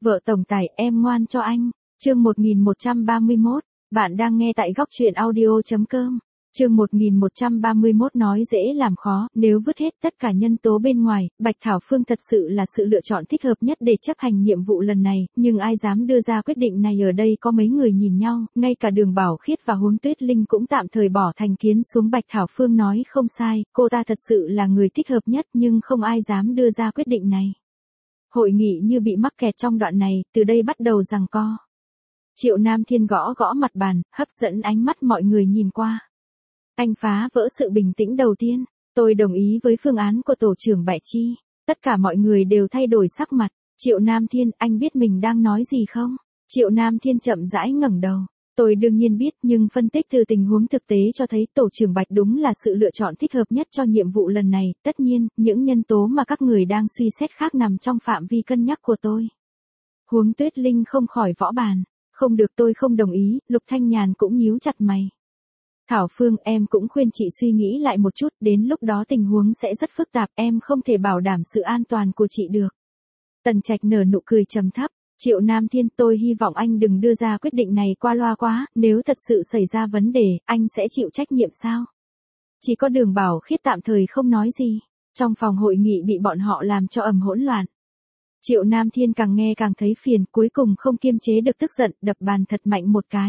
Vợ tổng tài em ngoan cho anh. Chương 1131, bạn đang nghe tại góc truyện audio.com. Chương 1131 nói dễ làm khó, nếu vứt hết tất cả nhân tố bên ngoài, Bạch Thảo Phương thật sự là sự lựa chọn thích hợp nhất để chấp hành nhiệm vụ lần này, nhưng ai dám đưa ra quyết định này, ở đây có mấy người nhìn nhau, ngay cả Đường Bảo Khiết và Huống Tuyết Linh cũng tạm thời bỏ thành kiến xuống. Bạch Thảo Phương nói không sai, cô ta thật sự là người thích hợp nhất, nhưng không ai dám đưa ra quyết định này. Hội nghị như bị mắc kẹt trong đoạn này, từ đây bắt đầu giằng co. Triệu Nam Thiên gõ gõ mặt bàn, hấp dẫn ánh mắt mọi người nhìn qua. Anh phá vỡ sự bình tĩnh đầu tiên. Tôi đồng ý với phương án của tổ trưởng Bại Chi. Tất cả mọi người đều thay đổi sắc mặt. Triệu Nam Thiên, anh biết mình đang nói gì không? Triệu Nam Thiên chậm rãi ngẩng đầu. Tôi đương nhiên biết, nhưng phân tích từ tình huống thực tế cho thấy tổ trưởng Bạch đúng là sự lựa chọn thích hợp nhất cho nhiệm vụ lần này. Tất nhiên, những nhân tố mà các người đang suy xét khác nằm trong phạm vi cân nhắc của tôi. Huống Tuyết Linh không khỏi võ bàn. Không được, tôi không đồng ý. Lục Thanh Nhàn cũng nhíu chặt mày. Thảo Phương, em cũng khuyên chị suy nghĩ lại một chút, đến lúc đó tình huống sẽ rất phức tạp, em không thể bảo đảm sự an toàn của chị được. Tần Trạch nở nụ cười trầm thấp. Triệu Nam Thiên, tôi hy vọng anh đừng đưa ra quyết định này qua loa quá, nếu thật sự xảy ra vấn đề, anh sẽ chịu trách nhiệm sao? Chỉ có Đường Bảo Khiết tạm thời không nói gì. Trong phòng hội nghị bị bọn họ làm cho ầm hỗn loạn. Triệu Nam Thiên càng nghe càng thấy phiền, cuối cùng không kiềm chế được tức giận, đập bàn thật mạnh một cái.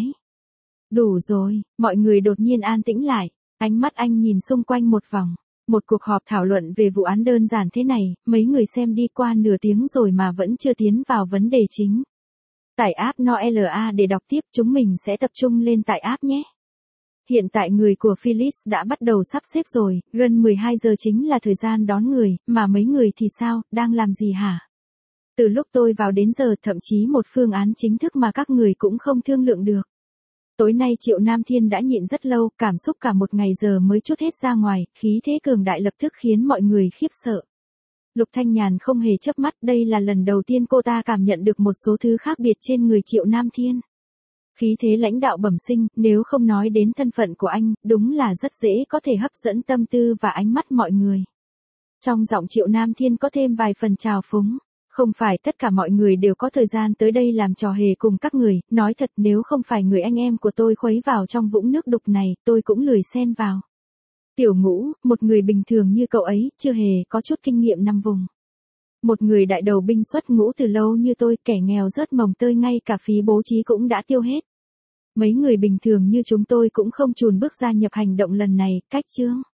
Đủ rồi, mọi người đột nhiên an tĩnh lại, ánh mắt anh nhìn xung quanh một vòng. Một cuộc họp thảo luận về vụ án đơn giản thế này, mấy người xem đi qua nửa tiếng rồi mà vẫn chưa tiến vào vấn đề chính. Tải app Noela để đọc tiếp, chúng mình sẽ tập trung lên tải app nhé. Hiện tại người của Phyllis đã bắt đầu sắp xếp rồi, gần 12 giờ chính là thời gian đón người, mà mấy người thì sao, đang làm gì hả? Từ lúc tôi vào đến giờ, thậm chí một phương án chính thức mà các người cũng không thương lượng được. Tối nay Triệu Nam Thiên đã nhịn rất lâu, cảm xúc cả một ngày giờ mới trút hết ra ngoài, khí thế cường đại lập tức khiến mọi người khiếp sợ. Lục Thanh Nhàn không hề chớp mắt, đây là lần đầu tiên cô ta cảm nhận được một số thứ khác biệt trên người Triệu Nam Thiên. Khí thế lãnh đạo bẩm sinh, nếu không nói đến thân phận của anh, đúng là rất dễ có thể hấp dẫn tâm tư và ánh mắt mọi người. Trong giọng Triệu Nam Thiên có thêm vài phần trào phúng. Không phải tất cả mọi người đều có thời gian tới đây làm trò hề cùng các người, nói thật nếu không phải người anh em của tôi khuấy vào trong vũng nước đục này, tôi cũng lười xen vào. Tiểu Ngũ, một người bình thường như cậu ấy, chưa hề có chút kinh nghiệm năm vùng. Một người đại đầu binh xuất ngũ từ lâu như tôi, kẻ nghèo rớt mồng tơi, ngay cả phí bố trí cũng đã tiêu hết. Mấy người bình thường như chúng tôi cũng không chùn bước gia nhập hành động lần này, cách chương.